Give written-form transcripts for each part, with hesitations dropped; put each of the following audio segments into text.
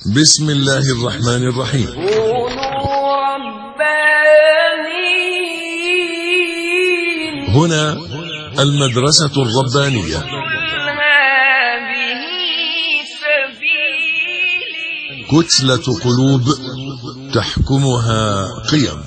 بسم الله الرحمن الرحيم. كونوا ربانيين. هنا المدرسة الربانية. هذه سبيلي. كتلة قلوب تحكمها قيم.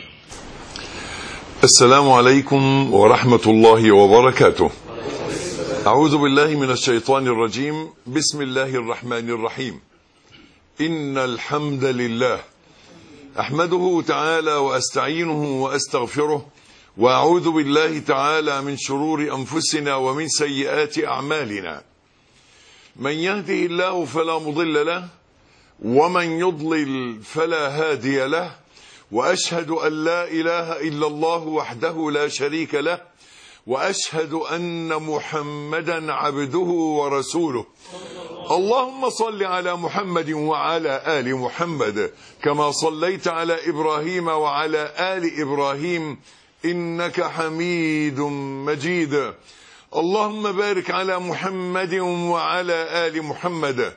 السلام عليكم ورحمة الله وبركاته. أعوذ بالله من الشيطان الرجيم. بسم الله الرحمن الرحيم. إن الحمد لله أحمده تعالى وأستعينه وأستغفره، وأعوذ بالله تعالى من شرور أنفسنا ومن سيئات أعمالنا. من يهده الله فلا مضل له، ومن يضلل فلا هادي له، وأشهد أن لا إله إلا الله وحده لا شريك له، وأشهد أن محمدا عبده ورسوله. اللهم صل على محمد وعلى آل محمد كما صليت على إبراهيم وعلى آل إبراهيم إنك حميد مجيد. اللهم بارك على محمد وعلى آل محمد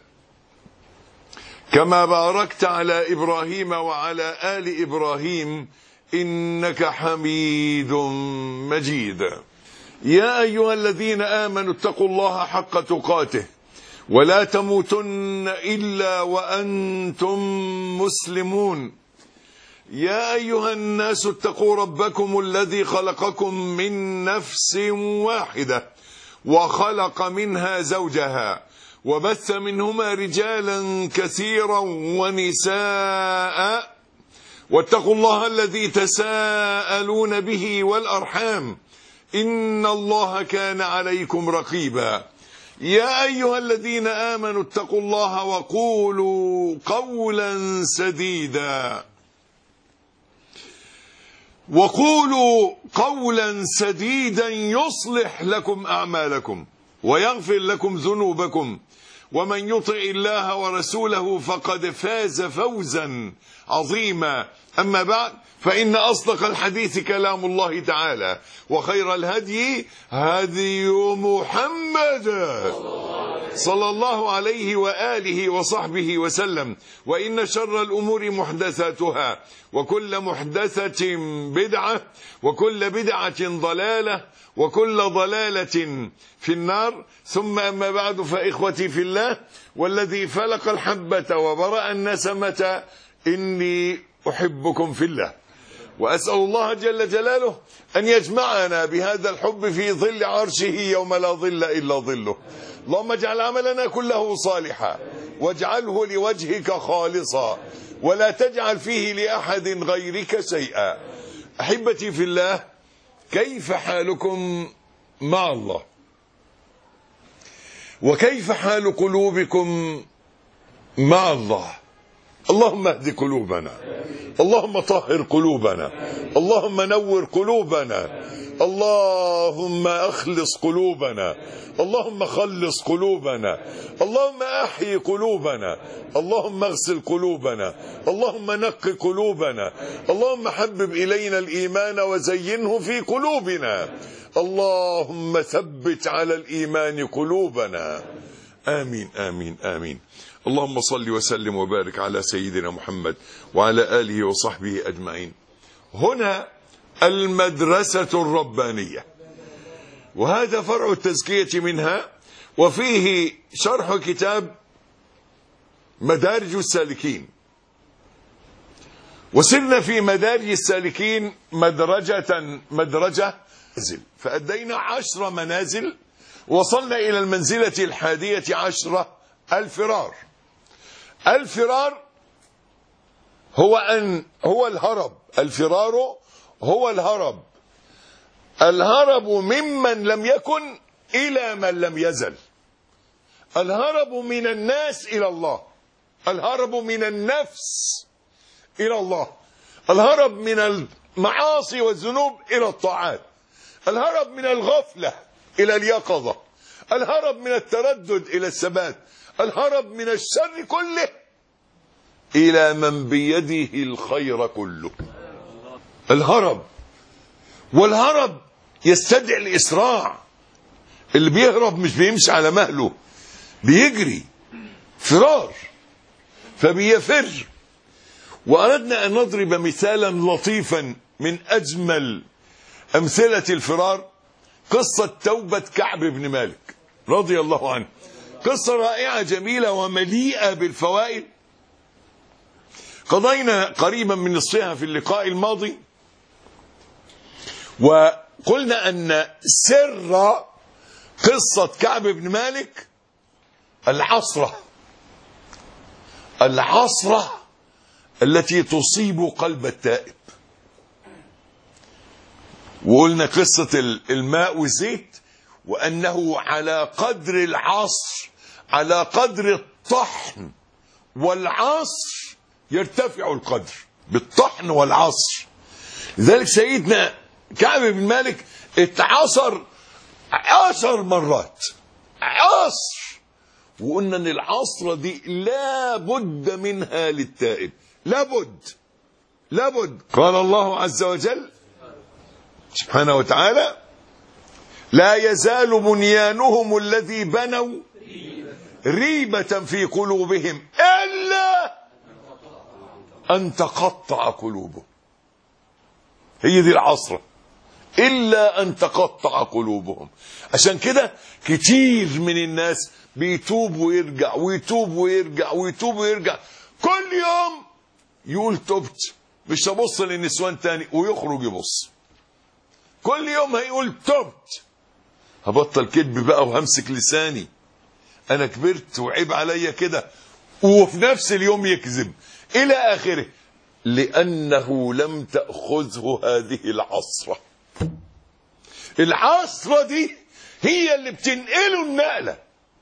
كما باركت على إبراهيم وعلى آل إبراهيم إنك حميد مجيد. يا أيها الذين آمنوا اتقوا الله حق تقاته ولا تموتن إلا وأنتم مسلمون. يا أيها الناس اتقوا ربكم الذي خلقكم من نفس واحدة وخلق منها زوجها وبث منهما رجالا كثيرا ونساء، واتقوا الله الذي تساءلون به والأرحام إن الله كان عليكم رقيبا. يا أيها الذين آمنوا اتقوا الله وقولوا قولا سديدا يصلح لكم أعمالكم ويغفر لكم ذنوبكم، ومن يطع الله ورسوله فقد فاز فوزا عظيما. أما بعد، فإن أصدق الحديث كلام الله تعالى، وخير الهدي هدي محمد صلى الله عليه وآله وصحبه وسلم. وإن شر الأمور محدثاتها، وكل محدثة بدعة، وكل بدعة ضلالة، وكل ضلالة في النار. ثم أما بعد، فإخوتي في الله والذي فلق الحبة وبرأ النسمة، إني أحبكم في الله، وأسأل الله جل جلاله أن يجمعنا بهذا الحب في ظل عرشه يوم لا ظل إلا ظله. اللهم اجعل عملنا كله صالحا، واجعله لوجهك خالصا، ولا تجعل فيه لأحد غيرك شيئا. أحبتي في الله، كيف حالكم مع الله؟ وكيف حال قلوبكم مع الله؟ اللهم اهد قلوبنا، اللهم طهر قلوبنا، اللهم نور قلوبنا، اللهم أخلص قلوبنا، اللهم خلص قلوبنا، اللهم أحيي قلوبنا، اللهم اغسل قلوبنا، اللهم نق قلوبنا، اللهم حبب إلينا الإيمان وزينه في قلوبنا، اللهم ثبت على الإيمان قلوبنا. آمين آمين آمين. اللهم صل وسلم وبارك على سيدنا محمد وعلى آله وصحبه أجمعين. هنا المدرسة الربانية، وهذا فرع التزكية منها، وفيه شرح كتاب مدارج السالكين. وسرنا في مدارج السالكين مدرجة منزل، فأدينا 10 منازل، وصلنا إلى المنزلة 11، الفرار. الفرار هو الهرب. الفرار هو الهرب. الهرب ممن لم يكن إلى من لم يزل. الهرب من الناس إلى الله. الهرب من النفس إلى الله. الهرب من المعاصي والذنوب إلى الطاعات. الهرب من الغفلة إلى اليقظة. الهرب من التردد إلى الثبات. الهرب من الشر كله إلى من بيده الخير كله. الهرب، والهرب يستدعي الإسراع. اللي بيهرب مش بيمشي على مهله، بيجري. فرار. فبيفر. وأردنا أن نضرب مثالا لطيفا من أجمل أمثلة الفرار، قصة توبة كعب بن مالك رضي الله عنه. قصة رائعة جميلة ومليئة بالفوائد، قضينا قريبا من نصفها في اللقاء الماضي، وقلنا أن سر قصة كعب بن مالك العصرة التي تصيب قلب التائب. وقلنا قصة الماء والزيت، وأنه على قدر العصر، على قدر الطحن والعصر يرتفع القدر، بالطحن والعصر. لذلك سيدنا كعب بن مالك اتعصر 10 مرات عصر، وقلنا ان العصرة دي لا بد منها للتائب، لابد. قال الله عز وجل سبحانه وتعالى: لا يزال بنيانهم الذي بنوا ريبة في قلوبهم إلا أن تقطع قلوبهم. هي دي العصرة، إلا أن تقطع قلوبهم. عشان كده كتير من الناس بيتوب ويرجع ويتوب ويرجع ويتوب ويرجع، كل يوم يقول تبت مش هبص للنسوان تاني، ويخرج يبص. كل يوم هيقول تبت هبطل كذب بقى وهمسك لساني، انا كبرت وعيب عليا كده، وفي نفس اليوم يكذب الى اخره، لانه لم تأخذه هذه العصرة دي هي اللي بتنقله النقلة.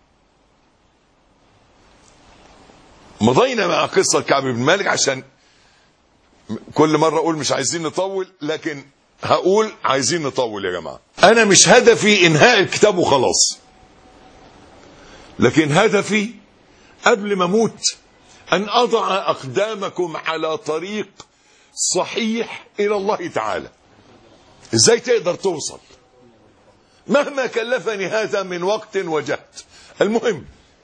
مضينا مع قصة كعب بن مالك، عشان كل مرة اقول مش عايزين نطول، لكن هقول عايزين نطول يا جماعة. انا مش هدفي انهاء الكتاب وخلاص، لكن هدفي قبل ما اموت ان اضع اقدامكم على طريق صحيح الى الله تعالى. ازاي تقدر توصل مهما كلفني هذا من وقت وجهد؟ المهم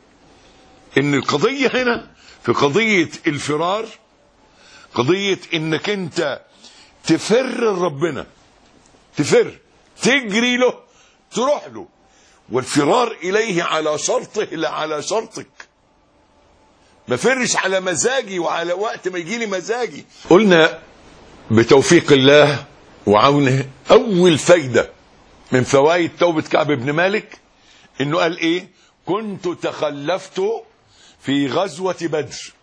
ان القضية هنا في قضية الفرار، قضية انك انت تفر ربنا، تفر، تجري له، تروح له، والفرار إليه على شرطه لا على شرطك. ما فرش على مزاجي وعلى وقت ما يجي لي مزاجي. قلنا بتوفيق الله وعونه أول فايدة من فوائد توبة كعب بن مالك إنه قال إيه؟ كنت تخلفت في غزوة بدر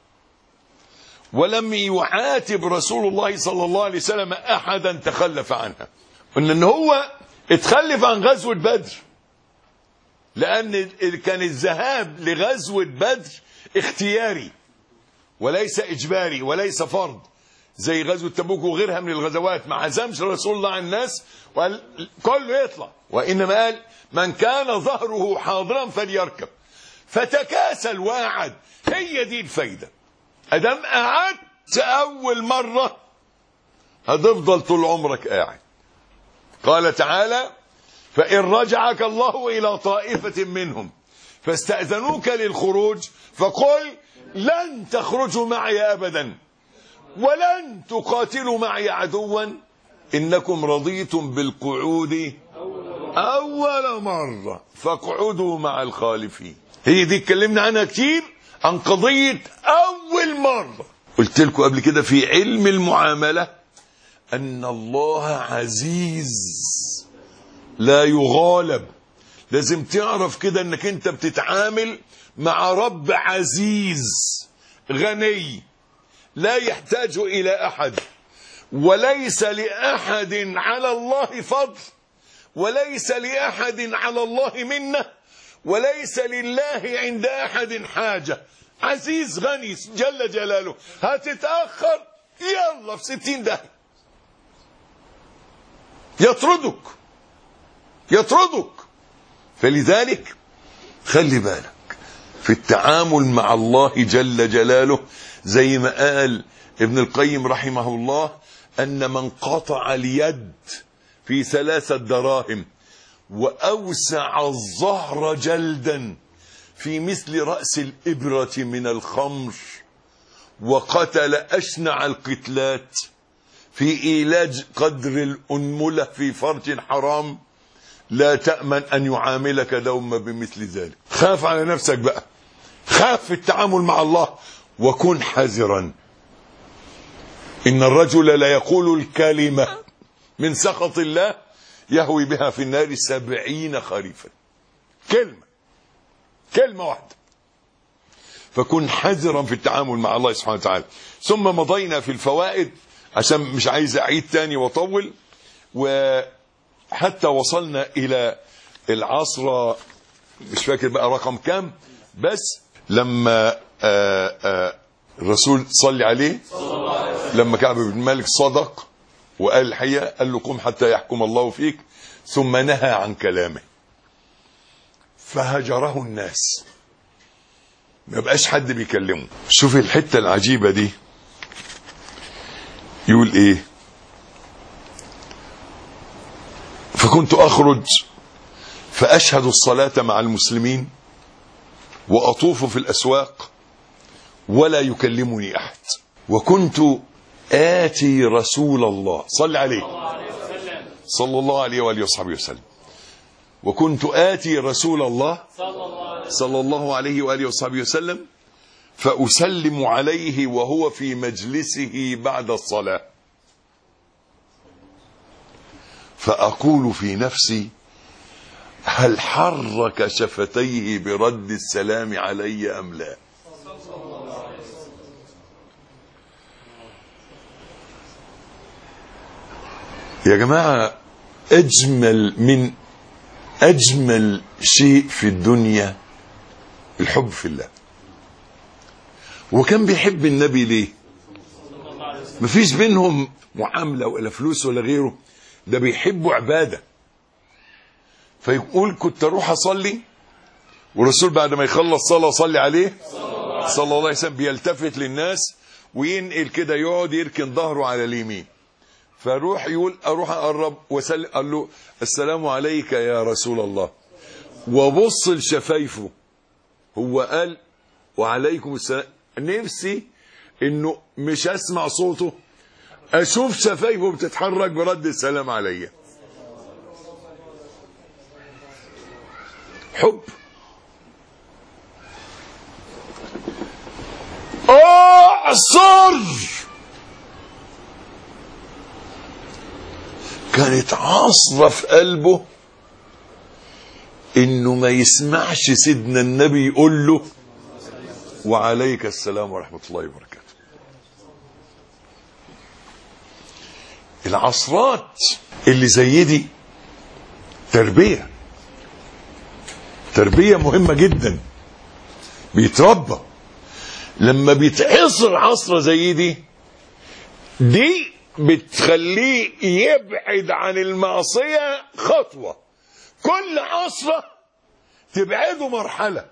ولم يعاتب رسول الله صلى الله عليه وسلم أحدا تخلف عنها. قلنا إن هو اتخلف عن غزوة بدر لأن كان الذهاب لغزوة بدر اختياري وليس إجباري وليس فرض، زي غزوة تبوك وغيرها من الغزوات. ما عزمش رسول الله على الناس وقال كله يطلع، وإنما قال من كان ظهره حاضرا فليركب، فتكاسل وقعد. هي دي الفايدة. أدام قعدت أول مرة هتفضل طول عمرك قاعد. قال تعالى: فإن رجعك الله إلى طائفة منهم فاستأذنوك للخروج فقل لن تخرجوا معي أبدا ولن تقاتلوا معي عدوا إنكم رضيتم بالقعود أول مرة فاقعدوا مع الخالفين. هي دي اتكلمنا عنها كتير، عن قضية أول مرة. قلت لكم قبل كده في علم المعاملة أن الله عزيز لا يغالب. لازم تعرف كده انك انت بتتعامل مع رب عزيز غني لا يحتاج الى احد، وليس لاحد على الله فضل، وليس لاحد على الله منه، وليس لله عند احد حاجة. عزيز غني جل جلاله. هتتأخر يلا في 60 داهية يطردك. فلذلك خلي بالك في التعامل مع الله جل جلاله، زي ما قال ابن القيم رحمه الله أن من قطع اليد في 3 دراهم وأوسع الظهر جلدا في مثل رأس الإبرة من الخمر وقتل أشنع القتلات في إيلاج قدر الأنملة في فرج حرام، لا تأمن أن يعاملك دوما بمثل ذلك. خاف على نفسك بقى، خاف في التعامل مع الله، وكن حذرا. إن الرجل لا يقول الكلمة من سخط الله يهوي بها في النار 70 خريفا. كلمة واحدة. فكن حذرا في التعامل مع الله سبحانه وتعالى. ثم مضينا في الفوائد عشان مش عايز أعيد تاني وطول، وحتى وصلنا إلى العصر مش فاكر بقى رقم كام، بس لما الرسول صلي عليه لما كعب بن مالك صدق وقال الحقيقة، قال له قم حتى يحكم الله فيك، ثم نهى عن كلامه فهجره الناس، ما بقاش حد بيكلمه. شوف الحتة العجيبة دي، يقول ايه؟ فكنت اخرج فاشهد الصلاة مع المسلمين واطوف في الاسواق ولا يكلمني احد، وكنت آتي رسول الله صلى عليه صلى الله عليه وآله وصحبه وسلم، وكنت آتي رسول الله صلى الله عليه وآله وصحبه وسلم فأسلم عليه وهو في مجلسه بعد الصلاة، فأقول في نفسي هل حرك شفتيه برد السلام علي أم لا؟ يا جماعة، أجمل شيء في الدنيا الحب في الله. وكان بيحب النبي ليه؟ مفيش بينهم معاملة ولا فلوس ولا غيره، ده بيحبوا عبادة. فيقول كنت اروح اصلي والرسول بعد ما يخلص صلاة صلي عليه صلى الله عليه وسلم بيلتفت للناس وينقل كده، يقعد يركن ظهره على اليمين، فاروح يقول اروح اقرب وسلم، قال له السلام عليك يا رسول الله، وبص لشفايفه، هو قال وعليكم السلام، نفسي انه مش اسمع صوته، اشوف شفايفه بتتحرك برد السلام عليا. حب. اعصر. كانت عصرة في قلبه انه ما يسمعش سيدنا النبي يقول له وعليك السلام ورحمة الله وبركاته. العصرات اللي زي دي تربية مهمة جدا، بيتربى. لما بيتعصر عصرة زي دي بتخليه يبعد عن المعصية خطوة، كل عصرة تبعده مرحلة.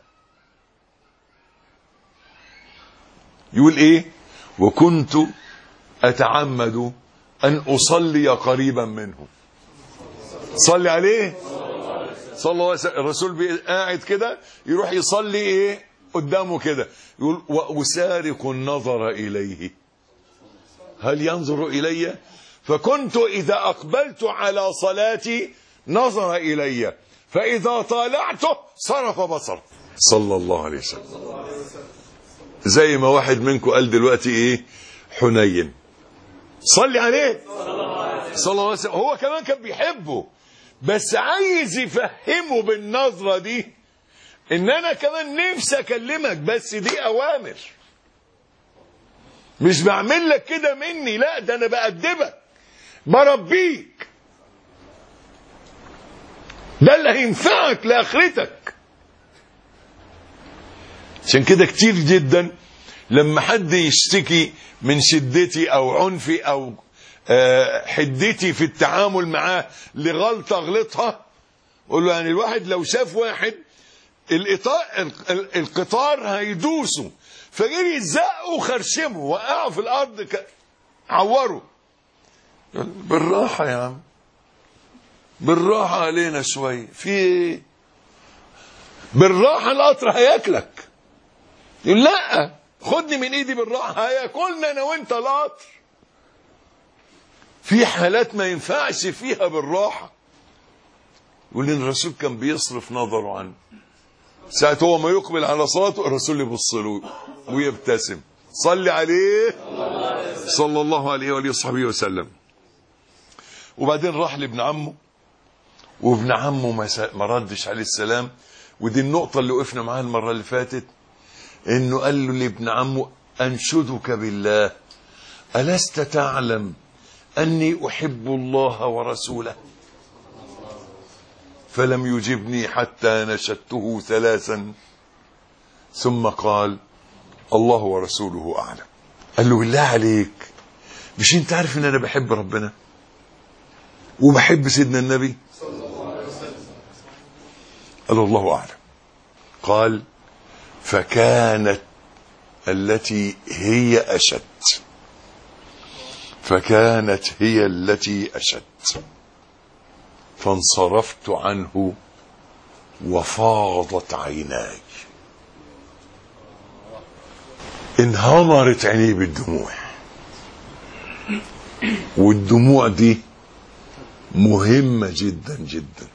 يقول ايه؟ وكنت اتعمد ان اصلي قريبا منه. صلي عليه صلى الله عليه وسلم. الرسول قاعد كده يروح يصلي ايه قدامه كده، يقول واسارق النظر اليه هل ينظر الي، فكنت اذا اقبلت على صلاتي نظر الي فاذا طالعته صرف بصره صلى الله عليه وسلم. زي ما واحد منكم قال دلوقتي ايه حنين، صلي عليه صلى الله عليه وسلم. هو كمان كان بيحبه، بس عايز يفهمه بالنظرة دي ان انا كمان نفسي اكلمك، بس دي اوامر، مش بعمل لك كده مني، لا ده انا بأدبك بربيك، ده اللي هينفعك لاخرتك. عشان كده كتير جدا لما حد يشتكي من شدتي او عنفي او حدتي في التعامل معاه لغلطة غلطها، قول له يعني الواحد لو شاف واحد القطار هيدوسه فجري يزقه وخرشمه وقعه في الارض عوره، بالراحة يا عم، بالراحة علينا شوي، في ايه؟ بالراحة القطر هياكلك. يقول لا خدني من ايدي بالراحه، هياكلنا انا وانت القطر. في حالات ما ينفعش فيها بالراحه، واللي الرسول كان بيصرف نظره عنه. ساعة هو ما يقبل على صلاته الرسول يبص له ويبتسم، صلي عليه صلى الله عليه وآله وصحبه وسلم. وبعدين راح لابن عمه، وابن عمه ما ردش عليه السلام. ودي النقطة اللي وقفنا معاها المرة اللي فاتت، انه قال له لابن عمه: انشدك بالله ألست تعلم أني أحب الله ورسوله؟ فلم يجبني حتى نشدته 3 ثم قال: الله ورسوله أعلم. قال له: بالله عليك، مش انت عارف ان انا بحب ربنا وبحب سيدنا النبي؟ قال: الله أعلم. قال: فكانت التي هي أشد، فكانت هي التي أشد، فانصرفت عنه وفاضت عيناي. انهمرت عينيه بالدموع، والدموع دي مهمة جدا جدا.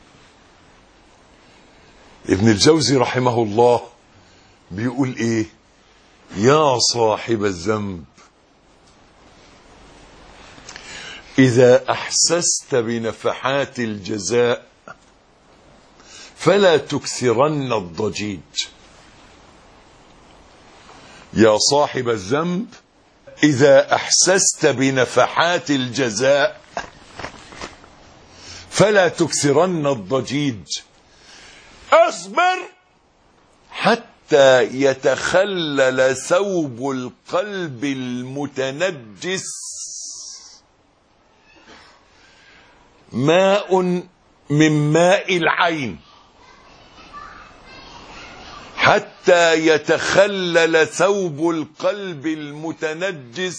ابن الجوزي رحمه الله بيقول ايه: يا صاحب الذنب، إذا أحسست بنفحات الجزاء فلا تكثرن الضجيج. يا صاحب الذنب، إذا أحسست بنفحات الجزاء فلا تكثرن الضجيج، اصبر حتى يتخلل ثوب القلب المتنجس ماء من ماء العين، حتى يتخلل ثوب القلب المتنجس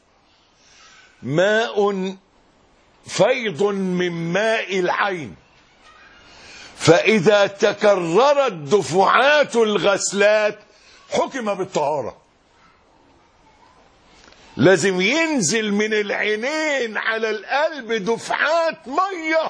ماء فيض من ماء العين. فإذا تكررت دفعات الغسلات حكم بالطهارة. لازم ينزل من العينين على القلب دفعات مية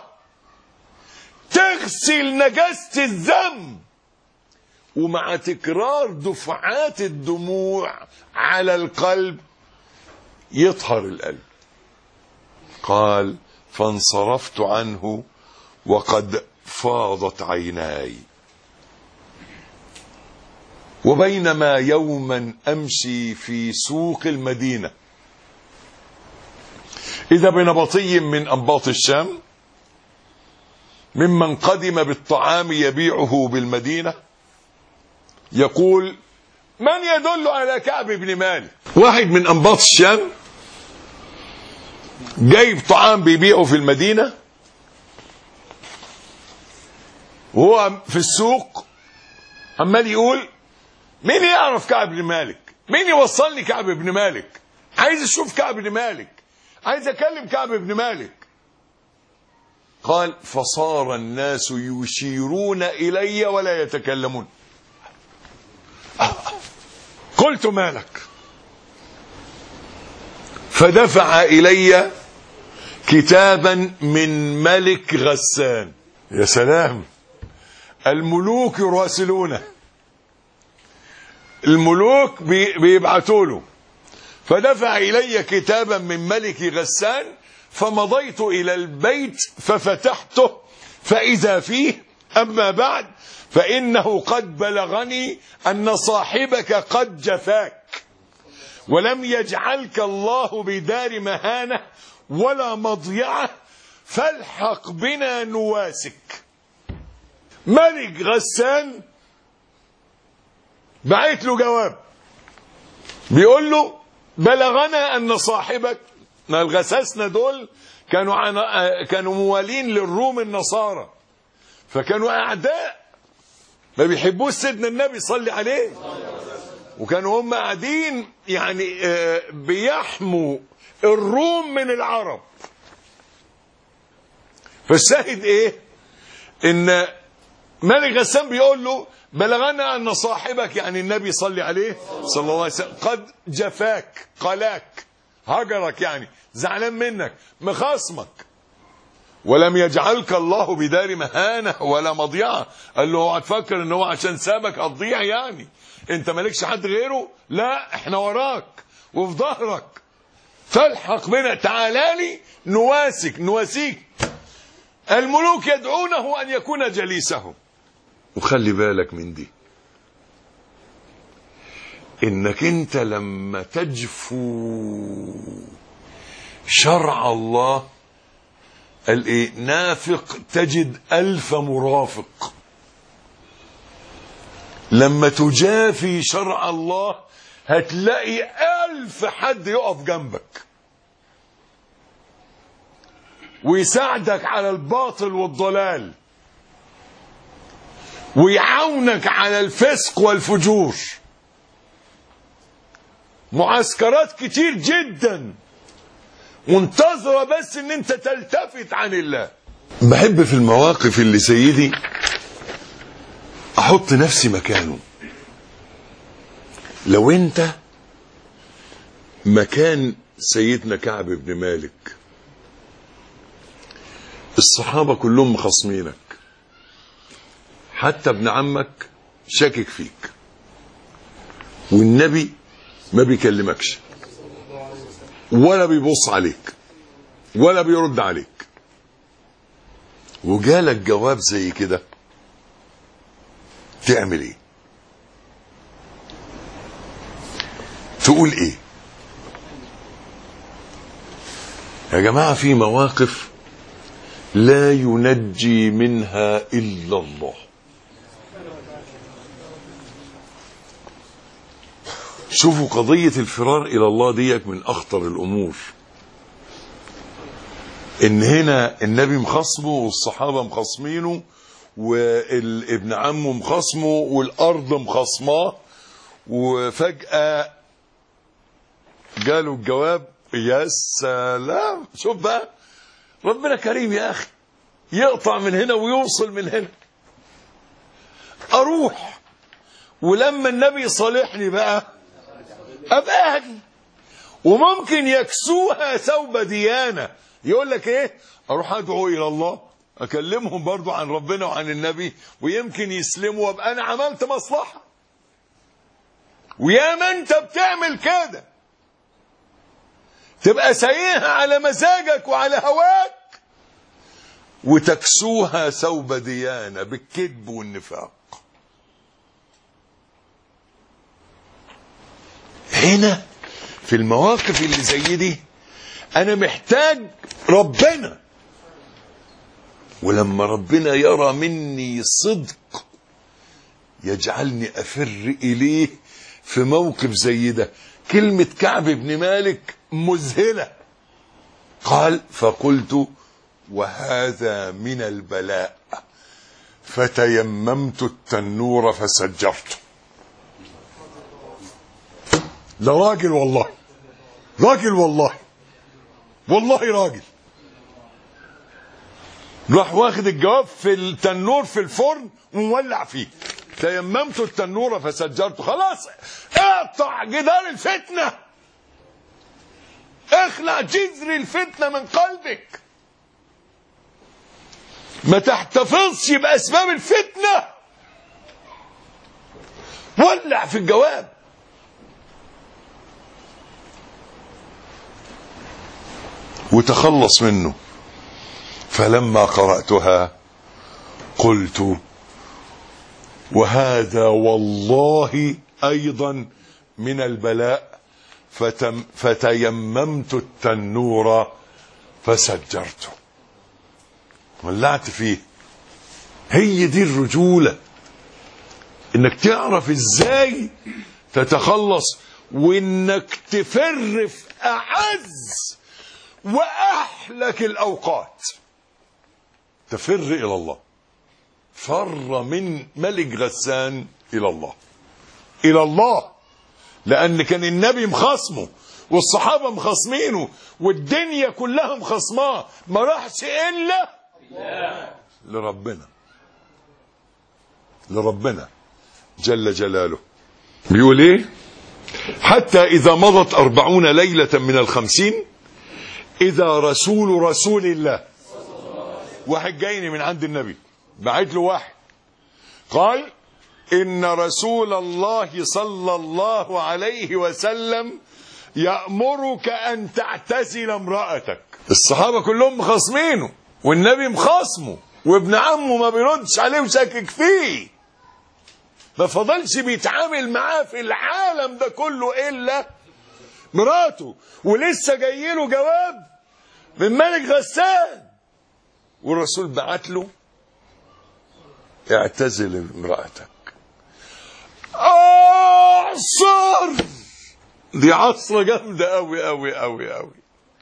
تغسل نجاسة الذنب، ومع تكرار دفعات الدموع على القلب يطهر القلب. قال: فانصرفت عنه وقد فاضت عيناي. وبينما يوما أمشي في سوق المدينة إذا بنبطي من أنباط الشام ممن قدم بالطعام يبيعه بالمدينة يقول: من يدل على كعب بن مالك؟ واحد من أنباط الشام جايب طعام بيبيعه في المدينة، وهو في السوق عمال يقول: مين يعرف كعب بن مالك؟ مين يوصلني كعب بن مالك؟ عايز اشوف كعب بن مالك، عايز اكلم كعب بن مالك. قال: فصار الناس يشيرون الي ولا يتكلمون. قلت: مالك؟ فدفع الي كتابا من ملك غسان. يا سلام، الملوك يراسلونه، الملوك بيبعتوا له. فدفع إلي كتابا من ملك غسان، فمضيت إلى البيت ففتحته فإذا فيه: أما بعد، فإنه قد بلغني أن صاحبك قد جفاك، ولم يجعلك الله بدار مهانة ولا مضيعة، فالحق بنا نواسك. ملك غسان بعت له جواب بيقول له: بلغنا أن صاحبك، ما الغساسنة دول كانوا موالين للروم النصارى، فكانوا أعداء ما بيحبوش سيدنا النبي صلى عليه، وكانوا هم قاعدين يعني بيحموا الروم من العرب. فالشاهد ايه؟ ان ملك غسان بيقول له بلغنا أن صاحبك يعني النبي صلى عليه صلى الله عليه وسلم قد جفاك قلاك هجرك، يعني زعلان منك مخاصمك، ولم يجعلك الله بدار مهانة ولا مضيعة. قال له اوعى تفكر ان هو عشان سابك هتضيع، يعني انت مالكش حد غيره، لا احنا وراك وفي ظهرك، فالحق بنا، تعالى لي نواسيك. الملوك يدعونه ان يكون جليسهم. وخلي بالك من دي، انك انت لما تجفو شرع الله، قال ايه؟ نافق تجد 1000 مرافق. لما تجافي شرع الله هتلاقي 1000 حد يقف جنبك ويساعدك على الباطل والضلال ويعاونك على الفسق والفجور. معسكرات كتير جدا منتظرة بس ان انت تلتفت عن الله. بحب في المواقف اللي سيدي احط نفسي مكانه. لو انت مكان سيدنا كعب بن مالك، الصحابة كلهم مخصمينك، حتى ابن عمك شاكك فيك، والنبي ما بيكلمكش ولا بيبص عليك ولا بيرد عليك، وجالك جواب زي كده، تعمل ايه؟ تقول ايه؟ يا جماعة في مواقف لا ينجي منها إلا الله. شوفوا قضية الفرار إلى الله ديك من أخطر الأمور. إن هنا النبي مخصمه والصحابة مخصمينه والابن عمه مخصمه والأرض مخصماه، وفجأة جاله الجواب. يا سلام، شوف بقى ربنا كريم يا أخي، يقطع من هنا ويوصل من هنا. أروح ولما النبي صالحني بقى أبقى أهدي، وممكن يكسوها ثوب ديانة. يقول لك إيه؟ أروح أدعو إلى الله، أكلمهم برضو عن ربنا وعن النبي، ويمكن يسلموا وأبقى أنا عملت مصلحة. ويا ما أنت بتعمل كده تبقى سايقها على مزاجك وعلى هواك، وتكسوها ثوب ديانة بالكذب والنفاق. هنا في المواقف اللي زي دي أنا محتاج ربنا، ولما ربنا يرى مني صدق يجعلني أفر إليه في موقف زي ده. كلمة كعب بن مالك مذهلة. قال فقلت وهذا من البلاء فتيممت التنور فسجرته. ده راجل والله، راجل والله، والله راجل. راح واخد الجواب في التنور في الفرن ومولع فيه. تيممت التنور فسجرته. خلاص اقطع جدار الفتنة، اخلع جذر الفتنة من قلبك، ما تحتفظش بأسباب الفتنة، ولع في الجواب. وتخلص منه. فلما قرأتها قلت وهذا والله أيضا من البلاء فتيممت التنور فسجرته. ولعت فيه. هي دي الرجولة، انك تعرف ازاي تتخلص، وانك تفر في اعز واحلك الاوقات. تفر الى الله. فر من ملك غسان الى الله، الى الله، لان كان النبي مخاصمه والصحابه مخاصمينه والدنيا كلها مخاصماه، ما راحش الا لربنا. لربنا جل جلاله. بيقول ايه؟ حتى إذا مضت 40 ليلة من 50 إذا رسول الله، واحد جايني من عند النبي، بعت له واحد قال إن رسول الله صلى الله عليه وسلم يأمرك أن تعتزل امرأتك. الصحابة كلهم مخاصمينه والنبي مخاصمه وابن عمه ما بيردش عليه وشاكك فيه، ما فضلش بيتعامل معاه في العالم ده كله إلا مراته، ولسه جاي له جواب من ملك غسان والرسول بعت له اعتزل امرأتك. عصر، دي عصرة جامدة أوي أوي أوي أوي.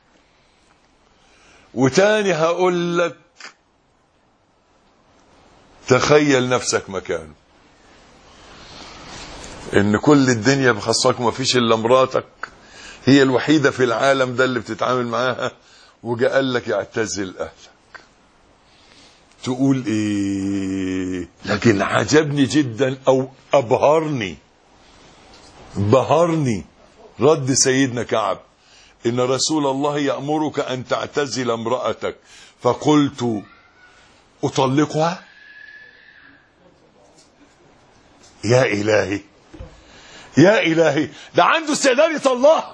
وتاني هقول لك تخيل نفسك مكانه، ان كل الدنيا بخصك وما فيش الا مراتك هي الوحيدة في العالم ده اللي بتتعامل معاها، وجاء قال لك اعتزل اهلك، تقول ايه؟ لكن عجبني جدا او ابهرني بهرني رد سيدنا كعب ان رسول الله يأمرك ان تعتزل امرأتك، فقلت اطلقها؟ يا الهي يا الهي، ده عنده استعداد يطلقها.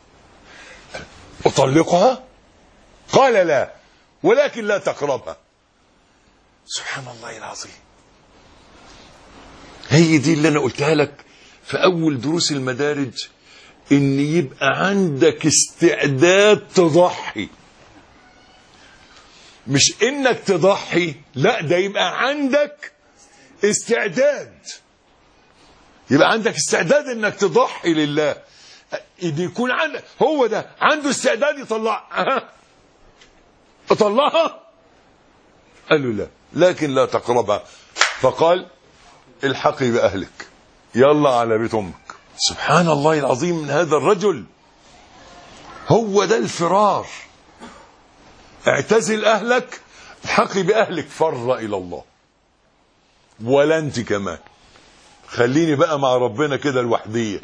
اطلقها؟ قال لا، ولكن لا تقربها. سبحان الله العظيم. هي دي اللي انا قلتها لك في اول دروس المدارج، ان يبقى عندك استعداد تضحي، مش انك تضحي، لا ده يبقى عندك استعداد، يبقى عندك استعداد انك تضحي لله، ان يكون عندك هو ده عنده استعداد يطلعها. اطلعها؟ قال له لا، لكن لا تقربها. فقال الحقي باهلك، يلا على بيت امك. سبحان الله العظيم من هذا الرجل. هو ده الفرار، اعتزل اهلك، الحقي باهلك، فر الى الله. ولا انت كمان، خليني بقى مع ربنا كده الوحدية.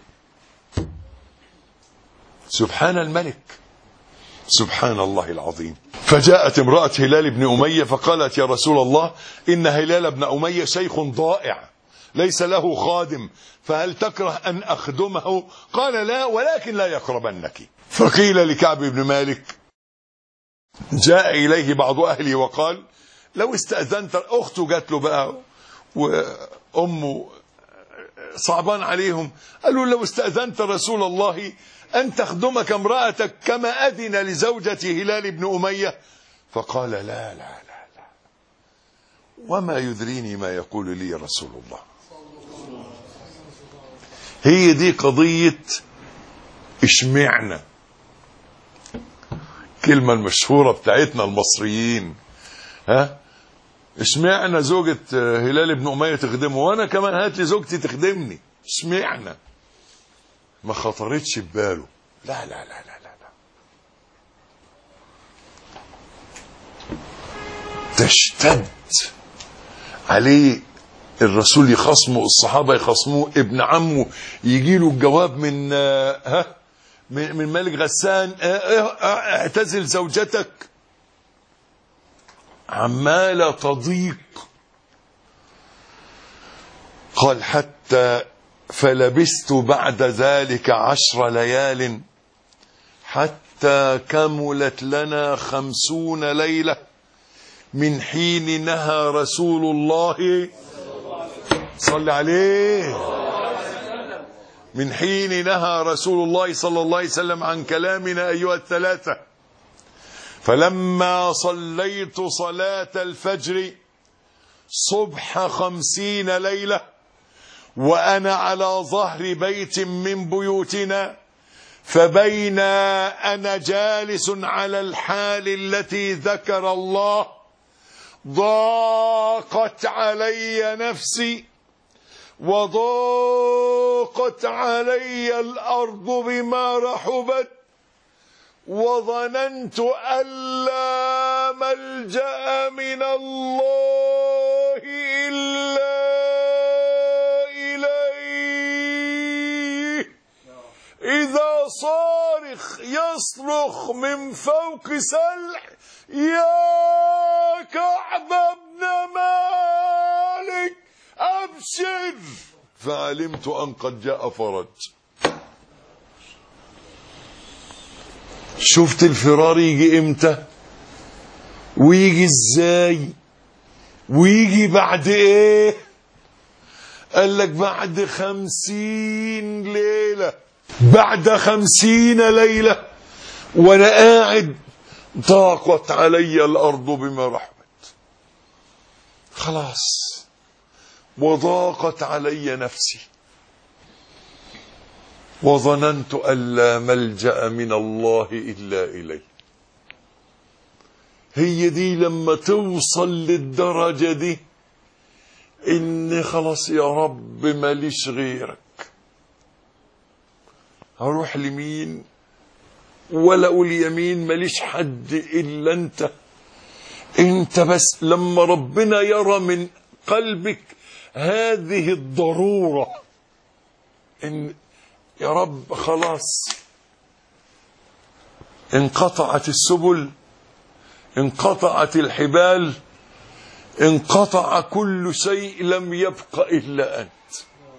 سبحان الملك، سبحان الله العظيم. فجاءت امرأة هلال بن أمية فقالت يا رسول الله إن هلال بن أمية شيخ ضائع ليس له خادم، فهل تكره أن أخدمه؟ قال لا، ولكن لا يقربنك. فقيل لكعب بن مالك جاء إليه بعض أهلي وقال لو استأذنت، أخته جات له بقى وأمه صعبان عليهم، قالوا لو استأذنت رسول الله أن تخدمك امرأتك كما أذن لزوجة هلال بن أمية. فقال لا لا لا لا، وما يدريني ما يقول لي رسول الله. هي دي قضية اشمعنا، كلمة المشهورة بتاعتنا المصريين، ها، اشمعنا زوجة هلال بن أمية تخدمه وانا كمان هات لي زوجتي تخدمني، اشمعنا. ما خطرتش بباله. لا لا لا لا لا, لا. تشتد عليه الرسول يخصمه، الصحابة يخصموه، ابن عمه يجي له الجواب من ملك غسان اعتزل زوجتك، عمالة تضيق. قال حتى فلبست بعد ذلك 10 ليال حتى كملت لنا 50 ليلة من حين نهى رسول الله صلى عليه، من حين نهى رسول الله صلى الله عليه وسلم عن كلامنا أيها الثلاثة. فلما صليت صلاة الفجر صبح 50 ليلة وأنا على ظهر بيت من بيوتنا، فبين أنا جالس على الحال التي ذكر الله ضاقت علي نفسي وضاقت علي الأرض بما رحبت وظننت أن لا ملجأ من الله إلا صارخ يصرخ من فوق سلع: يا كعب بن مالك أبشر. فعلمت أن قد جاء فرج. شفت الفرار يجي امتى ويجي ازاي ويجي بعد ايه؟ قال لك بعد 50 ليلة. بعد 50 ليلة وانا قاعد ضاقت علي الارض بما رحمت، خلاص، وضاقت علي نفسي، وظننت أن لا ملجأ من الله إلا إليه. هي دي لما توصل للدرجة دي إن خلاص يا رب ماليش غيرك، هروح لمين ولا أقول يمين، ماليش حد إلا أنت بس. لما ربنا يرى من قلبك هذه الضرورة إن يا رب خلاص انقطعت السبل، انقطعت الحبال، انقطع كل شيء، لم يبق إلا أنت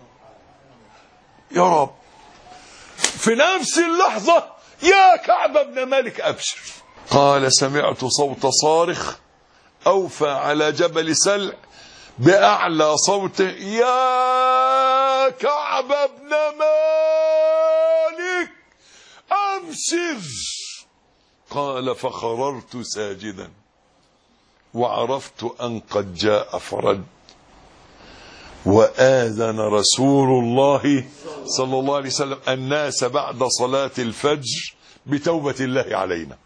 يا رب. في نفس اللحظة يا كعب بن مالك أبشر. قال: سمعت صوت صارخ أوفى على جبل سلع بأعلى صوته: يا كعب بن مالك أبشر. قال: فخررت ساجدا وعرفت أن قد جاء فرج، وآذن رسول الله صلى الله عليه وسلم الناس بعد صلاة الفجر بتوبة الله علينا،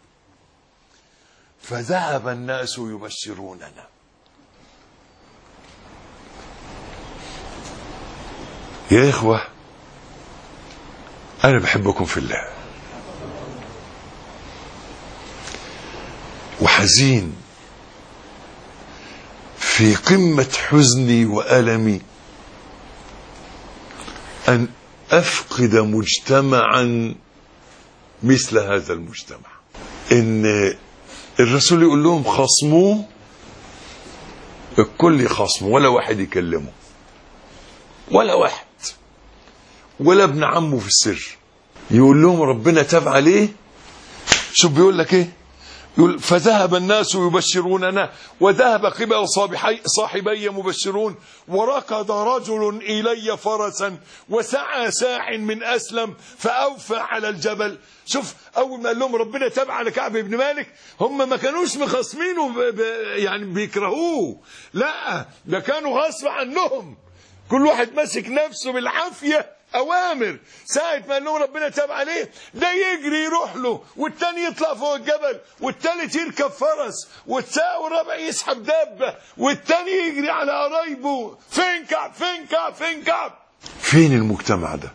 فذهب الناس يبشروننا. يا إخوة، أنا بحبكم في الله، وحزين في قمة حزني وألمي أن أفقد مجتمعا مثل هذا المجتمع. إن الرسول يقول لهم خصموه، الكل يخصمه، ولا واحد يكلمه، ولا واحد، ولا ابن عمه في السر. يقول لهم ربنا تاب عليه. شوف بيقول لك ايه؟ يقول: فذهب الناس يبشروننا وذهب قبل صاحبي مبشرون، وركض رجل إلي فرسا وسعى ساع من أسلم فأوفى على الجبل. شوف، أول ما قال لهم ربنا تاب على كعب بن مالك، هم ما كانوش مخصمينه يعني بيكرهوه، لا، ده كانوا غصب عنهم، كل واحد ماسك نفسه بالعافية أوامر. ساعة ما قال لهم ربنا تاب عليه، ده يجري يروح له، والتاني يطلع فوق الجبل، والتالت يركب فرس، والرابع يسحب دابة، والتاني يجري على قرايبه. فين كعب؟ فين كعب؟ فين كعب؟ فين المجتمع ده؟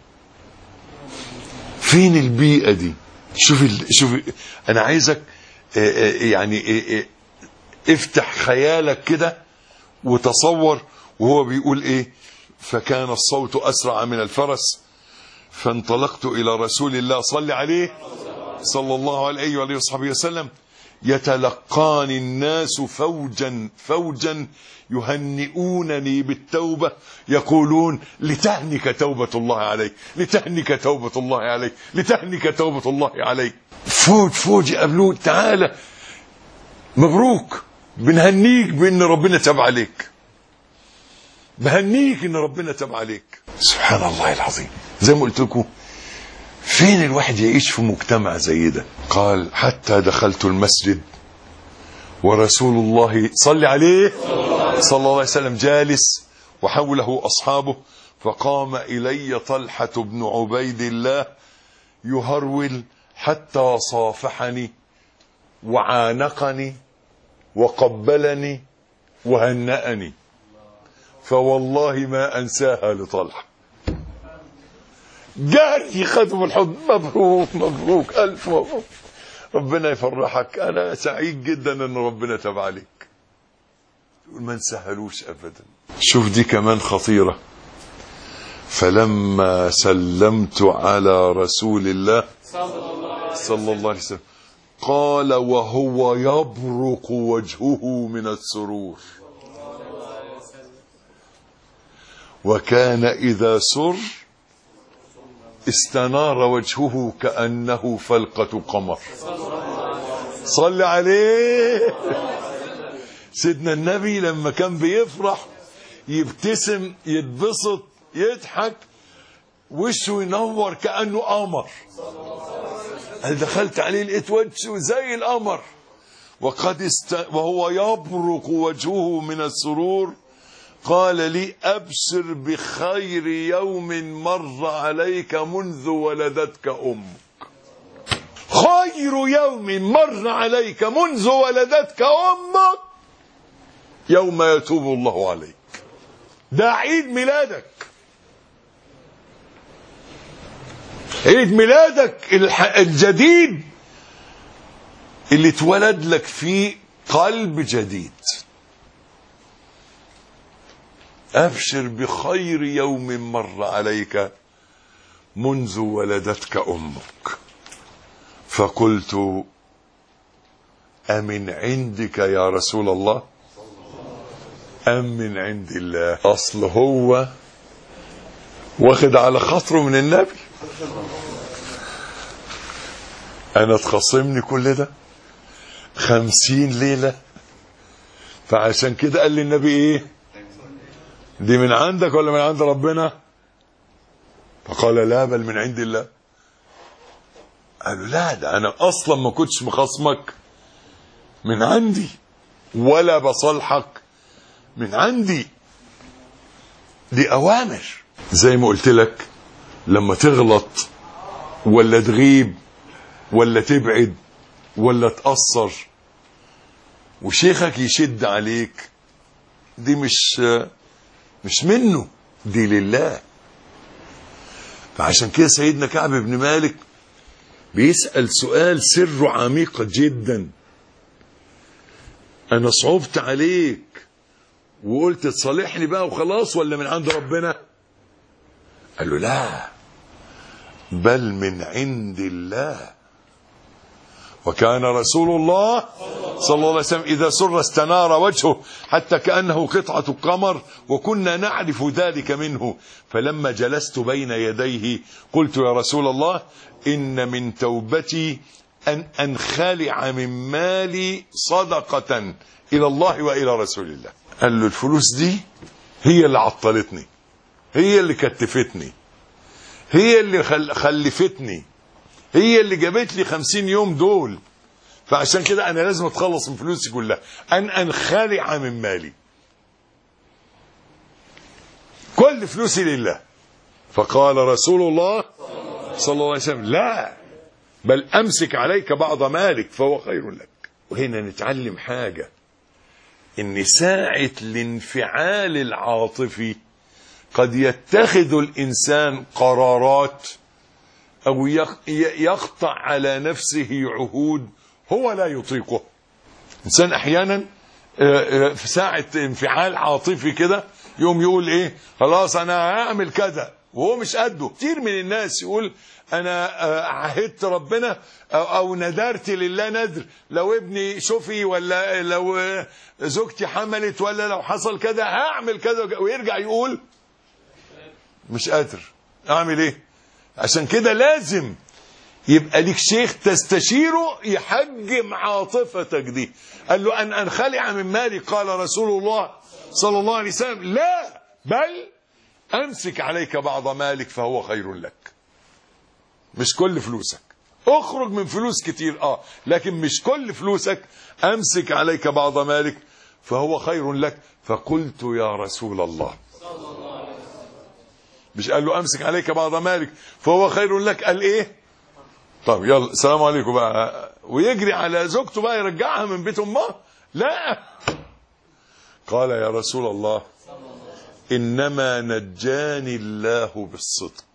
فين البيئة دي؟ شوف أنا عايزك يعني افتح خيالك كده وتصور وهو بيقول ايه: فكان الصوت أسرع من الفرس فانطلقت إلى رسول الله صلى عليه صلى الله عليه وآله وصحبه وسلم، يتلقاني الناس فوجا فوجا يهنئونني بالتوبة، يقولون: لتهنك توبة الله عليك، لتهنك توبة الله عليك، لتهنك توبة الله عليك. فوج يقابلوه: تعالى، مبروك، بنهنيك بأن ربنا تاب عليك، بهنيك ان ربنا تاب عليك. سبحان الله العظيم. زي ما قلت لكم، فين الواحد يعيش في مجتمع زي ده؟ قال: حتى دخلت المسجد ورسول الله صلى عليه صلى الله عليه وسلم جالس وحوله أصحابه، فقام إلي طلحة بن عبيد الله يهرول حتى صافحني وعانقني وقبلني وهنأني، فوالله ما أنساها لطلحة. جاري خدم الحضن: مبروك مبروك، ألف مبروك، ربنا يفرحك، أنا سعيد جدا أن ربنا تاب عليك. ما نسهلوش أبدا. شوف دي كمان خطيرة. فلما سلمت على رسول الله صلى الله عليه وسلم قال وهو يبرق وجهه من السرور وكان إذا سر استنار وجهه كأنه فلقة قمر. صل عليه. سيدنا النبي لما كان بيفرح يبتسم يتبسط يضحك وشه ينور كأنه قمر. أنا دخلت عليه لقيت وجهه زي القمر وهو يبرق وجهه من السرور. قال لي أبشر بخير يوم مر عليك منذ ولدتك أمك. خير يوم مر عليك منذ ولدتك أمك يوم يتوب الله عليك. ده عيد ميلادك، عيد ميلادك الجديد اللي اتولد لك فيه قلب جديد. أبشر بخير يوم مر عليك منذ ولدتك أمك. فقلت أمن عندك يا رسول الله أم من عند الله؟ أصل هو واخد على خاطره من النبي. أنا تخصمني كل ده 50 ليلة، فعشان كده قال لي النبي إيه؟ دي من عندك ولا من عند ربنا؟ فقال لا بل من عند الله. قالوا لا ده أنا أصلا ما كنتش مخصمك من عندي ولا بصالحك من عندي، دي أوامر. زي ما قلت لك لما تغلط ولا تغيب ولا تبعد ولا تقصر وشيخك يشد عليك، دي مش منه، دي لله. فعشان كده سيدنا كعب بن مالك بيسأل سؤال سره عميق جدا. أنا صعبت عليك وقلت تصالحني بقى وخلاص ولا من عند ربنا؟ قال له لا بل من عند الله. وكان رسول الله صلى الله عليه وسلم إذا سر استنار وجهه حتى كأنه قطعة قمر وكنا نعرف ذلك منه. فلما جلست بين يديه قلت يا رسول الله إن من توبتي أن أنخلع من مالي صدقة إلى الله وإلى رسول الله. قال له الفلوس دي هي اللي عطلتني، هي اللي كتفتني، هي اللي خلفتني، هي اللي جابت لي 50 يوم دول، فعشان كده أنا لازم أتخلص من فلوسي كلها، أن أنخلع من مالي، كل فلوسي لله. فقال رسول الله صلى الله عليه وسلم لا بل أمسك عليك بعض مالك فهو خير لك. وهنا نتعلم حاجة، إن ساعة الانفعال العاطفي قد يتخذ الإنسان قرارات أو يقطع على نفسه عهود هو لا يطيقه. إنسان أحيانا في ساعة انفعال عاطفي كده يوم يقول إيه خلاص أنا هعمل كذا وهو مش قده. كتير من الناس يقول أنا عهدت ربنا أو ندرت لله ندر، لو ابني شفي ولا لو زوجتي حملت ولا لو حصل كذا هعمل كذا، ويرجع يقول مش قادر أعمل إيه. عشان كده لازم يبقى ليك شيخ تستشيره يحجم عاطفتك دي. قال له أن أنخلع من مالي قال رسول الله صلى الله عليه وسلم لا بل أمسك عليك بعض مالك فهو خير لك. مش كل فلوسك، اخرج من فلوس كتير لكن مش كل فلوسك، أمسك عليك بعض مالك فهو خير لك. فقلت يا رسول الله، مش قال له أمسك عليك بعض مالك فهو خير لك، قال إيه؟ طب يلا السلام عليكم بقى، ويجري على زوجته بقى يرجعها من بيت أمها؟ لا. قال يا رسول الله إنما نجاني الله بالصدق،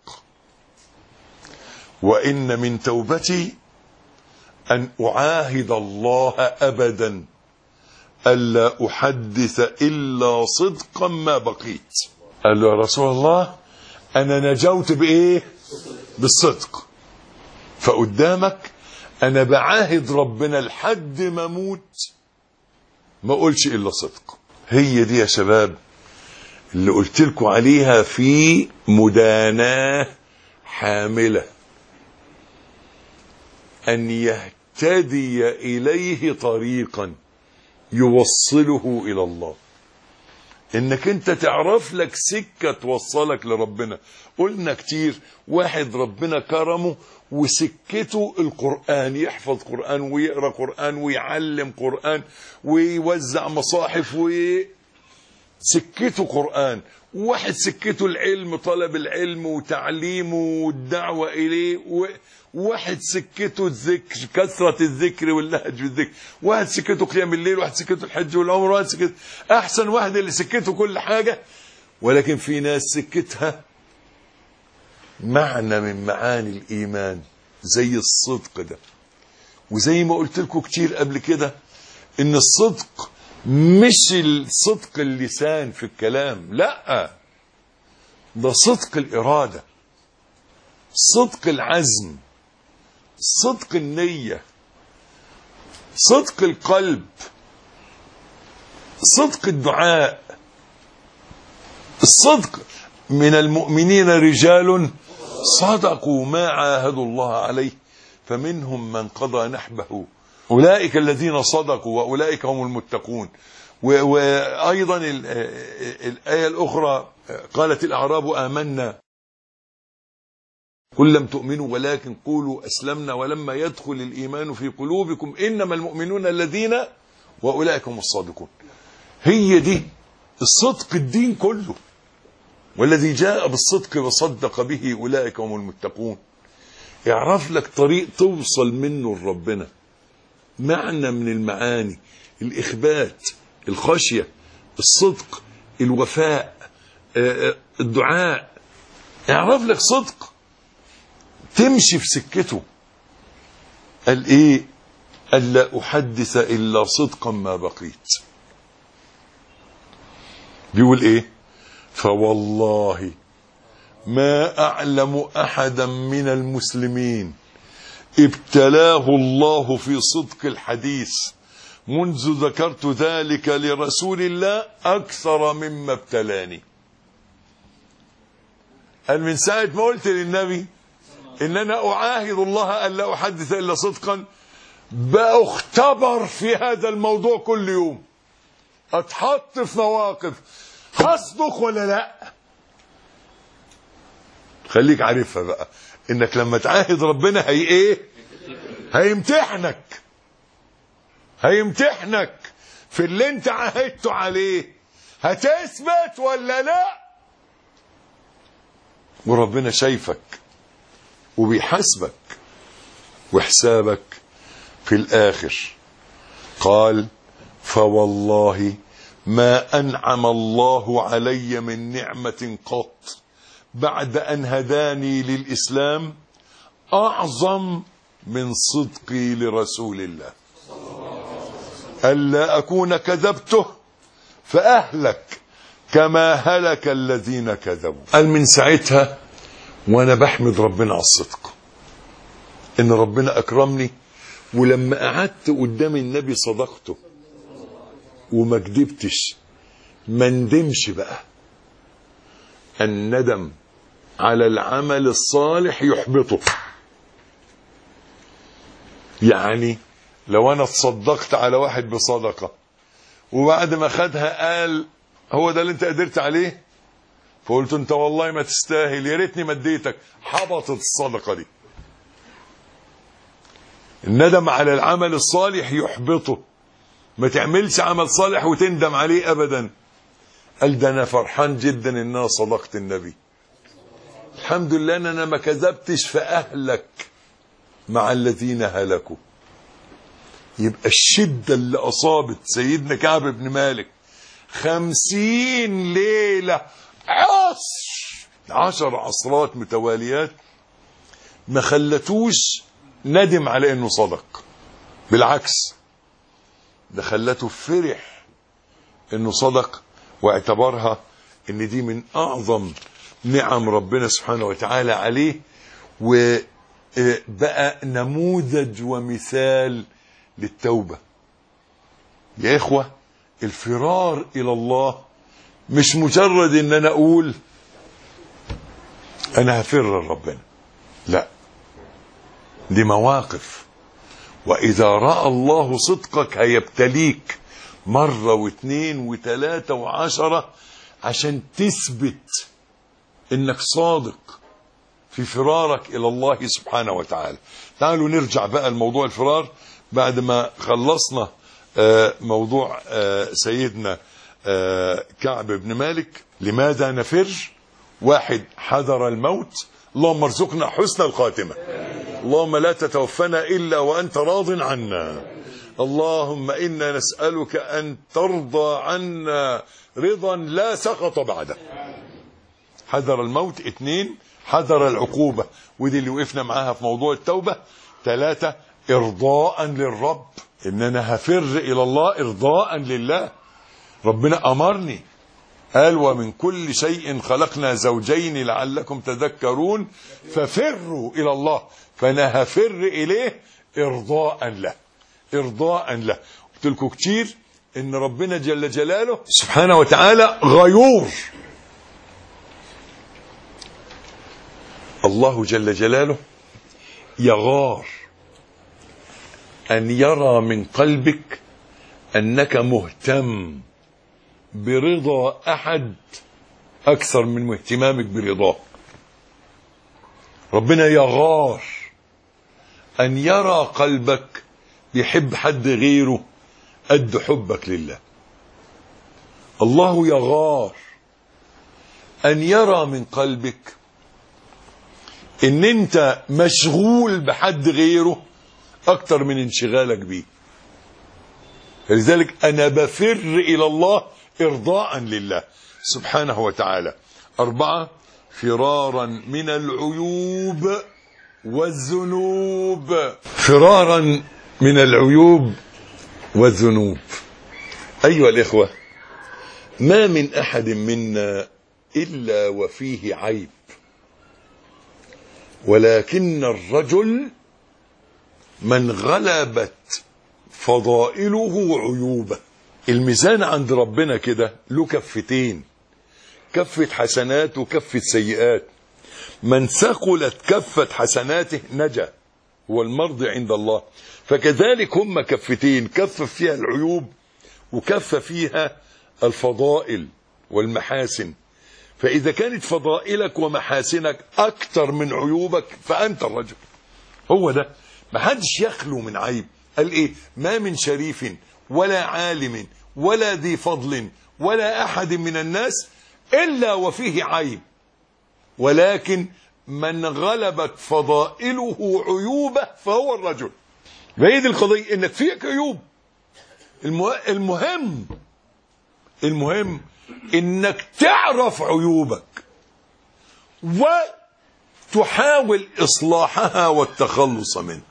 وإن من توبتي أن أعاهد الله أبدا ألا أحدث إلا صدقا ما بقيت. قال له يا رسول الله انا نجوت بايه؟ بالصدق. فقدامك انا بعاهد ربنا لحد ما اموت ما اقولش الا صدق. هي دي يا شباب اللي قلت لكم عليها في مداناة حاملة، ان يهتدي اليه طريقا يوصله الى الله، انك انت تعرف لك سكة توصلك لربنا. قلنا كتير واحد ربنا كرمه وسكته القرآن، يحفظ قرآن ويقرأ قرآن ويعلم قرآن ويوزع مصاحف وسكته قرآن. واحد سكته العلم، طلب العلم وتعليمه والدعوة إليه. واحد سكته الذكر، كثرة الذكر واللهج بالذكر. واحد سكته قيام الليل، واحد سكته الحج والعمره، واحد سكته أحسن واحد اللي سكته كل حاجة. ولكن في ناس سكتها معنى من معاني الإيمان زي الصدق ده. وزي ما قلت لكم كتير قبل كده إن الصدق مش الصدق اللسان في الكلام، لا، ده صدق الإرادة، صدق العزم، صدق النية، صدق القلب، صدق الدعاء. الصدق من المؤمنين رجال صدقوا ما عاهدوا الله عليه فمنهم من قضى نحبه أولئك الذين صدقوا وأولئك هم المتقون. وأيضا الآية الأخرى قالت الأعراب آمنا قل لم تؤمنوا ولكن قولوا أسلمنا ولما يدخل الإيمان في قلوبكم إنما المؤمنون الذين وأولئك هم الصادقون. هي دي الصدق، الدين كله. والذي جاء بالصدق وصدق به أولئك هم المتقون. يعرف لك طريق توصل منه لربنا، معنى من المعاني: الإخبات، الخشية، الصدق، الوفاء، الدعاء. يعرف لك صدق تمشي في سكته. قال ايه؟ قال لا أحدث إلا صدقا ما بقيت. بيقول ايه؟ فوالله ما أعلم أحدا من المسلمين ابتلاه الله في صدق الحديث منذ ذكرت ذلك لرسول الله أكثر مما ابتلاني. قال من ساعة ما قلت للنبي إن أنا أعاهد الله أن لا أحدث إلا صدقا، بأختبر في هذا الموضوع كل يوم، أتحط في مواقف هصدق ولا لا. خليك عارفها بقى، إنك لما تعاهد ربنا هي إيه؟ هيمتحنك في اللي انت عاهدته عليه، هتثبت ولا لا. وربنا شايفك وبيحاسبك، وحسابك في الآخر. قال فوالله ما أنعم الله علي من نعمة قط بعد أن هداني للإسلام أعظم من صدقي لرسول الله، ألا أكون كذبته فأهلك كما هلك الذين كذبوا. قال من ساعتها وأنا بحمد ربنا على الصدق، إن ربنا أكرمني، ولما قعدت قدام النبي صدقته وما كذبتش. ما ندمش بقى. الندم على العمل الصالح يحبطه. يعني لو أنا تصدقت على واحد بصدقة وبعد ما خدها قال هو ده اللي انت قدرت عليه، فقلت انت والله ما تستاهل، يا ريتني ما اديتك، حبطت الصدقة دي. الندم على العمل الصالح يحبطه. ما تعملش عمل صالح وتندم عليه أبدا. قال ده أنا فرحان جدا إن أنا صدقت النبي، الحمد لله إن أنا ما كذبتش فأهلك مع الذين هلكوا. يبقى الشدة اللي أصابت سيدنا كعب بن مالك 50 ليلة 10 عصرات متواليات ما خلتوش ندم على إنه صدق، بالعكس ده خلته فرح إنه صدق، واعتبرها إن دي من أعظم نعم ربنا سبحانه وتعالى عليه، وبقى نموذج ومثال للتوبة. يا إخوة، الفرار إلى الله مش مجرد إن أنا أقول أنا هفر لربنا، لا، دي مواقف. وإذا رأى الله صدقك هيبتليك مرة واثنين وثلاثة وعشرة عشان تثبت إنك صادق في فرارك إلى الله سبحانه وتعالى. تعالوا نرجع بقى لموضوع الفرار بعد ما خلصنا موضوع سيدنا كعب بن مالك. لماذا نفر؟ واحد، حذر الموت. اللهم ارزقنا حسن الخاتمة. اللهم لا تتوفنا إلا وأنت راض عنا. اللهم إنا نسألك أن ترضى عنا رضا لا سخط بعده. حذر الموت. 2، حذر العقوبة، ودي اللي وقفنا معاها في موضوع التوبة. 3، إرضاء للرب، إن أنا هفر إلى الله إرضاء لله. ربنا أمرني، قال ومن كل شيء خلقنا زوجين لعلكم تذكرون، ففروا إلى الله، فأنا هفر إليه إرضاء له، إرضاء له. قلت لكم كتير إن ربنا جل جلاله سبحانه وتعالى غيور. الله جل جلاله يغار أن يرى من قلبك أنك مهتم برضا أحد أكثر من اهتمامك برضاه. ربنا يغار أن يرى قلبك بيحب حد غيره قد حبك لله. الله يغار أن يرى من قلبك إن أنت مشغول بحد غيره أكتر من انشغالك بيه. لذلك أنا بفر إلى الله إرضاء لله سبحانه وتعالى. 4، فرارا من العيوب والذنوب. فرارا من العيوب والذنوب. أيها الإخوة، ما من أحد منا إلا وفيه عيب، ولكن الرجل من غلبت فضائله عيوبه. الميزان عند ربنا كده له كفتين، كفة حسنات وكفة سيئات. من ثقلت كفة حسناته نجا، هو المرضي عند الله. فكذلك هم كفتين، كفة فيها العيوب وكفة فيها الفضائل والمحاسن. فإذا كانت فضائلك ومحاسنك أكتر من عيوبك فأنت الرجل. هو ده، ما حدش يخلو من عيب. قال إيه؟ ما من شريف ولا عالم ولا ذي فضل ولا أحد من الناس إلا وفيه عيب، ولكن من غلبت فضائله عيوبه فهو الرجل. بعيد القضية إنك فيك عيوب. المهم إنك تعرف عيوبك وتحاول إصلاحها والتخلص منها.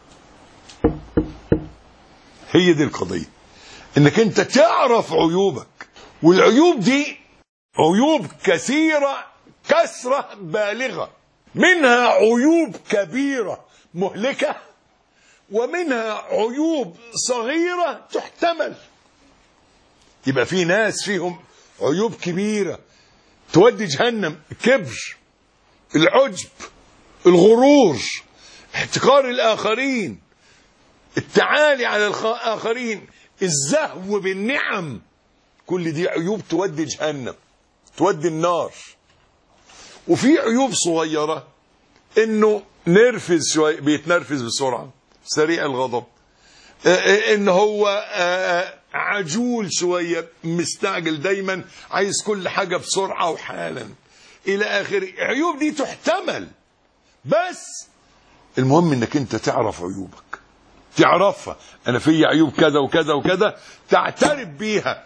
هي دي القضية، إنك أنت تعرف عيوبك. والعيوب دي عيوب كثيرة كثرة بالغة، منها عيوب كبيرة مهلكة، ومنها عيوب صغيرة تحتمل. يبقى في ناس فيهم عيوب كبيرة تودي جهنم: الكبر، العجب، الغرور، احتقار الآخرين، التعالي على الآخرين، الزهو بالنعم. كل دي عيوب تودي جهنم، تودي النار. وفي عيوب صغيرة، انه نرفز شوية، بيتنرفز بسرعة، سريع الغضب، ان هو عجول شوية، مستعجل دايما، عايز كل حاجة بسرعة وحالا الى اخره. عيوب دي تحتمل، بس المهم انك انت تعرف عيوبك، تعرفها. انا في عيوب كذا وكذا وكذا، تعترف بيها.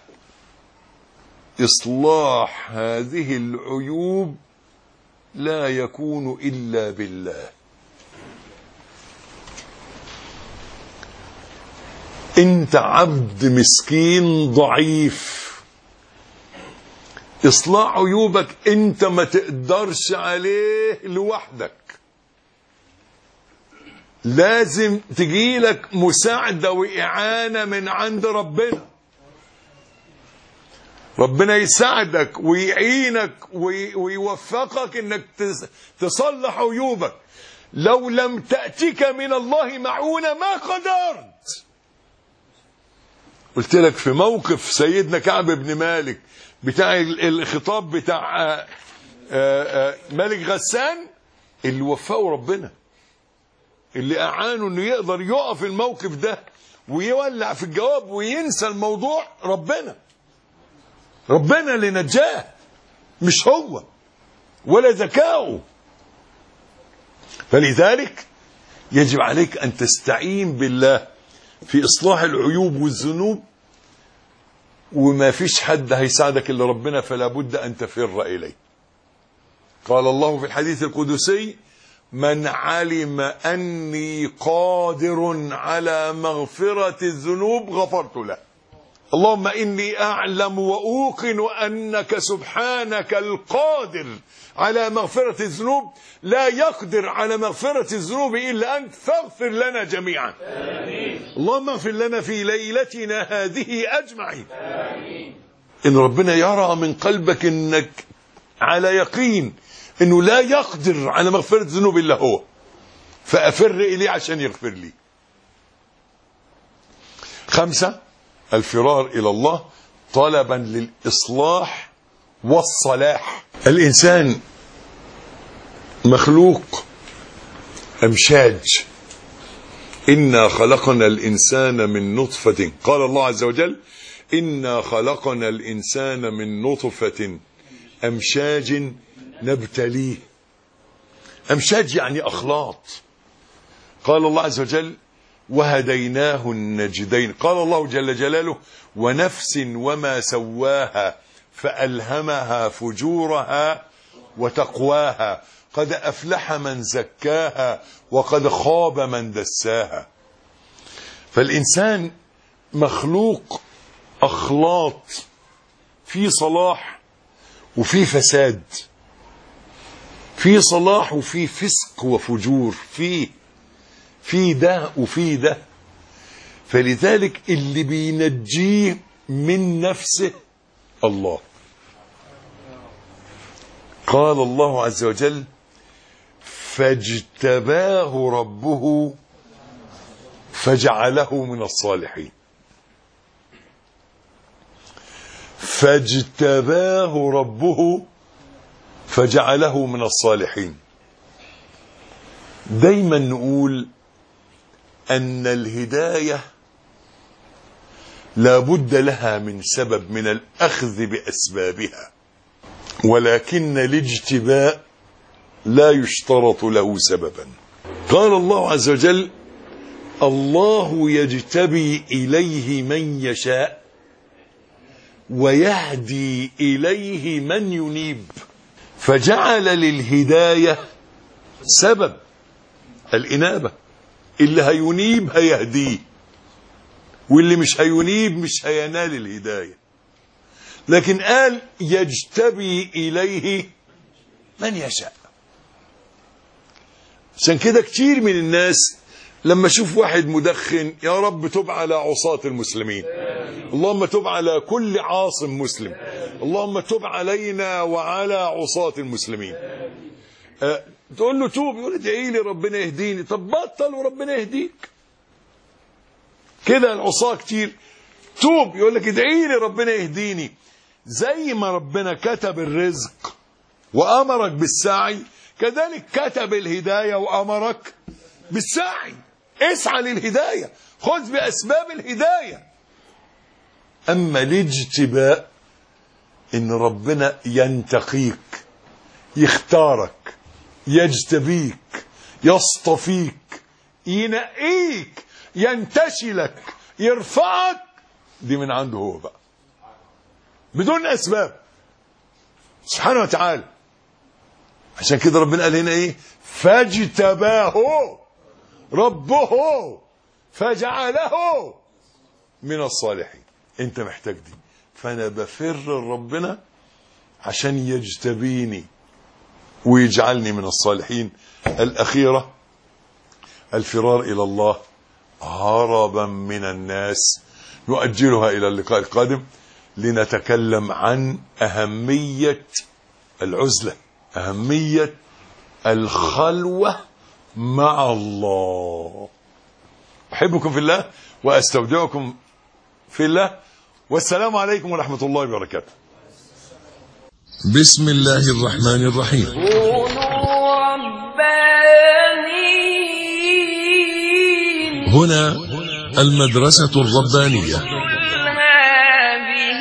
اصلاح هذه العيوب لا يكون الا بالله. انت عبد مسكين ضعيف، إصلاح عيوبك أنت ما تقدرش عليه لوحدك، لازم تجيلك مساعدة وإعانة من عند ربنا. ربنا يساعدك ويعينك ويوفقك انك تصلح عيوبك. لو لم تأتك من الله معونة ما قدرت. قلت لك في موقف سيدنا كعب بن مالك بتاع الخطاب بتاع ملك غسان، اللي وفقه ربنا، اللي أعانه انه يقدر يقف الموقف ده ويولع في الجواب وينسى الموضوع، ربنا اللي نجاه، مش هو ولا ذكاؤه. فلذلك يجب عليك أن تستعين بالله في إصلاح العيوب والذنوب، وما فيش حد هيساعدك إلا ربنا، فلا بد أن تفر إليه. قال الله في الحديث القدسي: من علم أني قادر على مغفرة الذنوب غفرت له. اللهم إني أعلم وأوقن أنك سبحانك القادر على مغفرة الذنوب، لا يقدر على مغفرة الذنوب إلا أنت، فاغفر لنا جميعا. آمين. اللهم اغفر لنا في ليلتنا هذه أجمعين. آمين. إن ربنا يرى من قلبك إنك على يقين إنه لا يقدر على مغفرة الذنوب إلا هو، فأفر إليه عشان يغفر لي. 5. الفرار إلى الله طلبا للإصلاح والصلاح. الإنسان مخلوق أمشاج. إنا خلقنا الإنسان من نطفة، قال الله عز وجل: إنا خلقنا الإنسان من نطفة أمشاج نبتليه. أمشاج يعني أخلاط. قال الله عز وجل: وهديناه النجدين. قال الله جل جلاله: ونفس وما سواها فألهمها فجورها وتقواها قد أفلح من زكاها وقد خاب من دساها. فالإنسان مخلوق أخلاط، في صلاح وفي فساد، في صلاح وفي فسق وفجور، في ده وفي ده. فلذلك اللي بينجيه من نفسه الله. قال الله عز وجل: فاجتباه ربه فجعله من الصالحين. فاجتباه ربه فجعله من الصالحين. دايما نقول أن الهداية لا بد لها من سبب من الأخذ بأسبابها، ولكن الاجتباء لا يشترط له سببا. قال الله عز وجل: الله يجتبي إليه من يشاء ويهدي إليه من ينيب. فجعل للهداية سبب، الإنابة. اللي هينيب هيهديه، واللي مش هينيب مش هينال الهداية. لكن قال: يجتبي إليه من يشاء. عشان كده كتير من الناس لما اشوف واحد مدخن: يا رب تب على عصاة المسلمين، اللهم تب على كل عاصم مسلم، اللهم تب علينا وعلى عصاة المسلمين. تقول له توب، يقول: ادعي لي ربنا يهديني. طب بطل وربنا يهديك. كده العصاة كتير. توب، يقول لك: ادعي لي ربنا يهديني. زي ما ربنا كتب الرزق وأمرك بالسعي، كذلك كتب الهداية وأمرك بالسعي. اسعى للهداية، خذ بأسباب الهداية. أما الاجتباء إن ربنا ينتقيك، يختارك، يجتبيك، يصطفيك، ينقيك، ينتشلك، يرفعك، دي من عنده هو بقى بدون أسباب سبحانه وتعالى. عشان كده ربنا قال هنا ايه؟ فاجتباه ربه فجعله من الصالحين. انت محتاج دي. فانا بفر ربنا عشان يجتبيني ويجعلني من الصالحين. الأخيرة الفرار إلى الله هربا من الناس، نؤجلها إلى اللقاء القادم لنتكلم عن أهمية العزلة، أهمية الخلوة مع الله. أحبكم في الله وأستودعكم في الله، والسلام عليكم ورحمة الله وبركاته. بسم الله الرحمن الرحيم. كونوا ربانيين. هنا المدرسة الربانية. هذه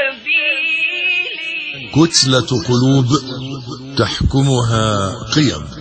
سبيلي. كتلة قلوب تحكمها قيم.